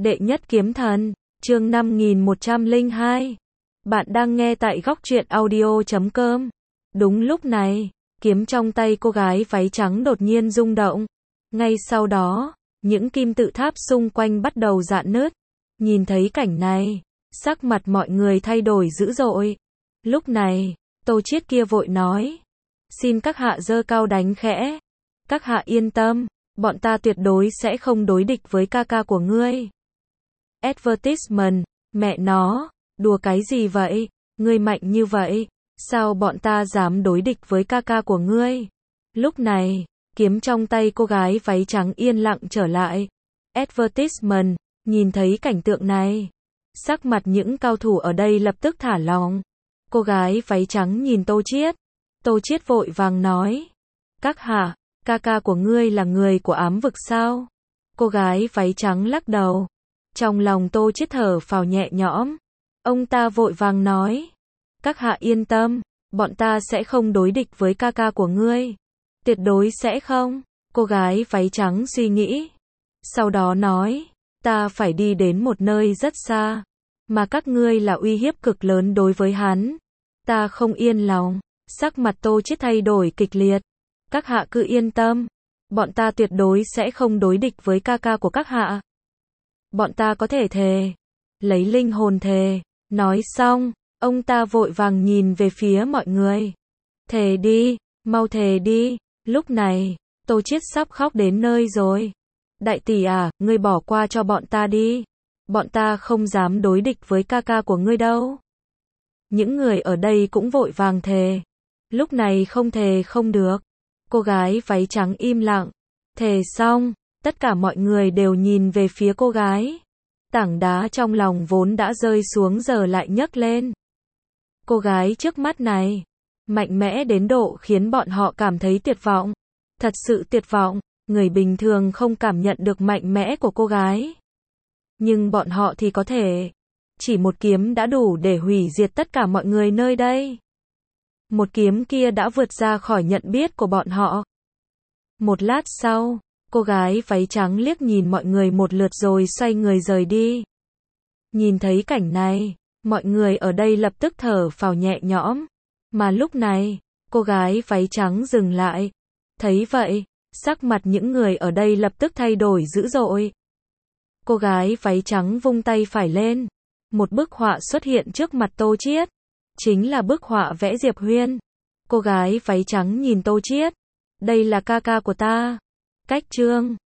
Đệ nhất kiếm thần, chương 5102. Bạn đang nghe tại góc truyện audio.com. Đúng lúc này, kiếm trong tay cô gái váy trắng đột nhiên rung động. Ngay sau đó, những kim tự tháp xung quanh bắt đầu rạn nứt. Nhìn thấy cảnh này, sắc mặt mọi người thay đổi dữ dội. Lúc này, Tô Chiết kia vội nói: "Xin các hạ giơ cao đánh khẽ. Các hạ yên tâm, bọn ta tuyệt đối sẽ không đối địch với ca ca của ngươi." Advertisement, mẹ nó, đùa cái gì vậy? Ngươi mạnh như vậy, sao bọn ta dám đối địch với ca ca của ngươi? Lúc này, kiếm trong tay cô gái váy trắng yên lặng trở lại. Advertisement, nhìn thấy cảnh tượng này, sắc mặt những cao thủ ở đây lập tức thả lỏng. Cô gái váy trắng nhìn Tô Chiết. Tô Chiết vội vàng nói: "Các hạ, ca ca của ngươi là người của ám vực sao?" Cô gái váy trắng lắc đầu. Trong lòng Tô Chiết thở phào nhẹ nhõm. Ông ta vội vàng nói: "Các hạ yên tâm, bọn ta sẽ không đối địch với ca ca của ngươi. Tuyệt đối sẽ không." Cô gái váy trắng suy nghĩ. Sau đó nói: "Ta phải đi đến một nơi rất xa, mà các ngươi là uy hiếp cực lớn đối với hắn. Ta không yên lòng." Sắc mặt Tô Chiết thay đổi kịch liệt. "Các hạ cứ yên tâm, bọn ta tuyệt đối sẽ không đối địch với ca ca của các hạ. Bọn ta có thể thề, lấy linh hồn thề." Nói xong, ông ta vội vàng nhìn về phía mọi người. "Thề đi, mau thề đi." Lúc này, Tô Chiết sắp khóc đến nơi rồi. "Đại tỷ à, ngươi bỏ qua cho bọn ta đi. Bọn ta không dám đối địch với ca ca của ngươi đâu." Những người ở đây cũng vội vàng thề. Lúc này không thề không được. Cô gái váy trắng im lặng. Thề xong, tất cả mọi người đều nhìn về phía cô gái. Tảng đá trong lòng vốn đã rơi xuống giờ lại nhấc lên. Cô gái trước mắt này, mạnh mẽ đến độ khiến bọn họ cảm thấy tuyệt vọng. Thật sự tuyệt vọng, người bình thường không cảm nhận được mạnh mẽ của cô gái. Nhưng bọn họ thì có thể. Chỉ một kiếm đã đủ để hủy diệt tất cả mọi người nơi đây. Một kiếm kia đã vượt ra khỏi nhận biết của bọn họ. Một lát sau, cô gái váy trắng liếc nhìn mọi người một lượt rồi xoay người rời đi. Nhìn thấy cảnh này, mọi người ở đây lập tức thở phào nhẹ nhõm. Mà lúc này, cô gái váy trắng dừng lại. Thấy vậy, sắc mặt những người ở đây lập tức thay đổi dữ dội. Cô gái váy trắng vung tay phải lên. Một bức họa xuất hiện trước mặt Tô Chiết. Chính là bức họa vẽ Diệp Huyên. Cô gái váy trắng nhìn Tô Chiết. "Đây là ca ca của ta." Cách chương